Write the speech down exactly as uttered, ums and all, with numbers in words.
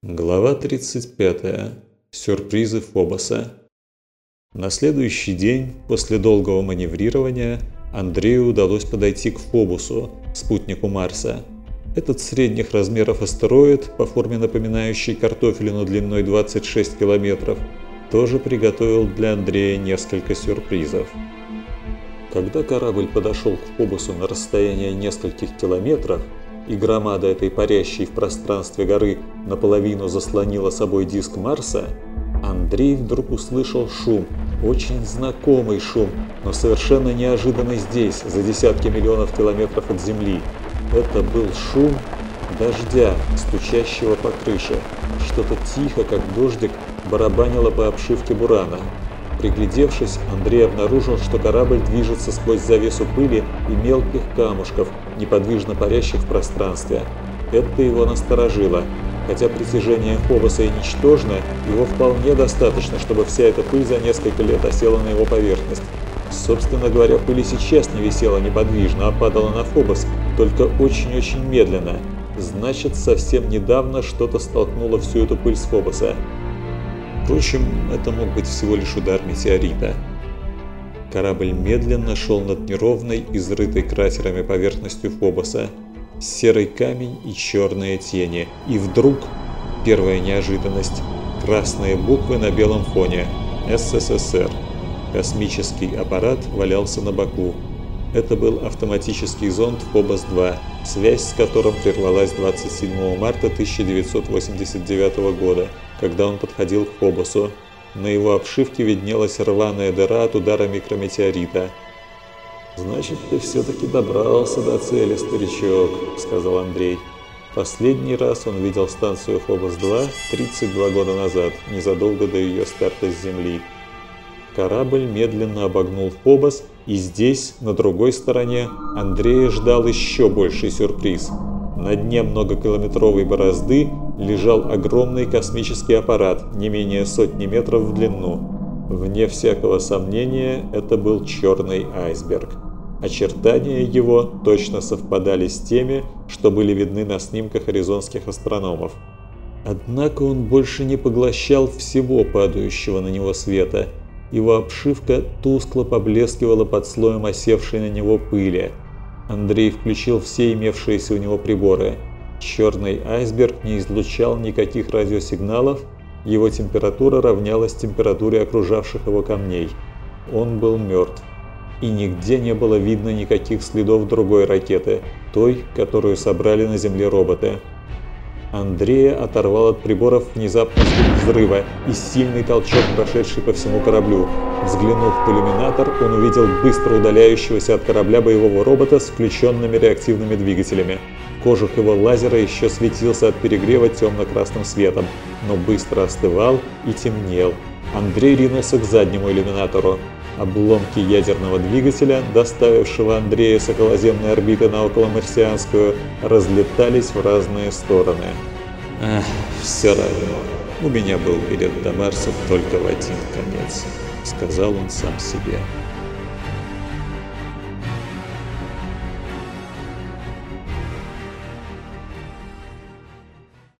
Глава тридцать пятая. Сюрпризы Фобоса. На следующий день, после долгого маневрирования, Андрею удалось подойти к Фобосу, спутнику Марса. Этот средних размеров астероид, по форме напоминающий картофелину длиной двадцать шесть километров, тоже приготовил для Андрея несколько сюрпризов. Когда корабль подошел к Фобосу на расстояние нескольких километров, и громада этой парящей в пространстве горы наполовину заслонила собой диск Марса, Андрей вдруг услышал шум, очень знакомый шум, но совершенно неожиданный здесь, за десятки миллионов километров от Земли. Это был шум дождя, стучащего по крыше. Что-то тихо, как дождик, барабанило по обшивке бурана. Приглядевшись, Андрей обнаружил, что корабль движется сквозь завесу пыли и мелких камушков, неподвижно парящих в пространстве. Это его насторожило. Хотя притяжение Фобоса и ничтожно, его вполне достаточно, чтобы вся эта пыль за несколько лет осела на его поверхность. Собственно говоря, пыль и сейчас не висела неподвижно, а падала на Фобос, только очень-очень медленно. Значит, совсем недавно что-то столкнуло всю эту пыль с Фобоса. Впрочем, это мог быть всего лишь удар метеорита. Корабль медленно шел над неровной, изрытой кратерами поверхностью Фобоса. Серый камень и черные тени. И вдруг, первая неожиданность, красные буквы на белом фоне. эс эс эс эр. Космический аппарат валялся на боку. Это был автоматический зонд Фобос-два, связь с которым прервалась двадцать седьмого марта тысяча девятьсот восемьдесят девятого года, когда он подходил к Фобосу. На его обшивке виднелась рваная дыра от удара микрометеорита. «Значит, ты все-таки добрался до цели, старичок», — сказал Андрей. Последний раз он видел станцию Фобос-два тридцать два года назад, незадолго до ее старта с Земли. Корабль медленно обогнул Фобос, и здесь, на другой стороне, Андрея ждал еще больший сюрприз. На дне многокилометровой борозды лежал огромный космический аппарат, не менее сотни метров в длину. Вне всякого сомнения, это был черный айсберг. Очертания его точно совпадали с теми, что были видны на снимках аризонских астрономов. Однако он больше не поглощал всего падающего на него света. Его обшивка тускло поблескивала под слоем осевшей на него пыли. Андрей включил все имевшиеся у него приборы. Черный айсберг не излучал никаких радиосигналов, его температура равнялась температуре окружавших его камней. Он был мертв. И нигде не было видно никаких следов другой ракеты, той, которую собрали на Земле роботы. Андрея оторвал от приборов внезапный звук взрыва и сильный толчок, прошедший по всему кораблю. Взглянув в иллюминатор, он увидел быстро удаляющегося от корабля боевого робота с включенными реактивными двигателями. Кожух его лазера еще светился от перегрева темно-красным светом, но быстро остывал и темнел. Андрей ринулся к заднему иллюминатору. Обломки ядерного двигателя, доставившего Андрея с околоземной орбиты на околомарсианскую, разлетались в разные стороны. «Ах, все равно, у меня был билет до Марса только в один конец», — сказал он сам себе.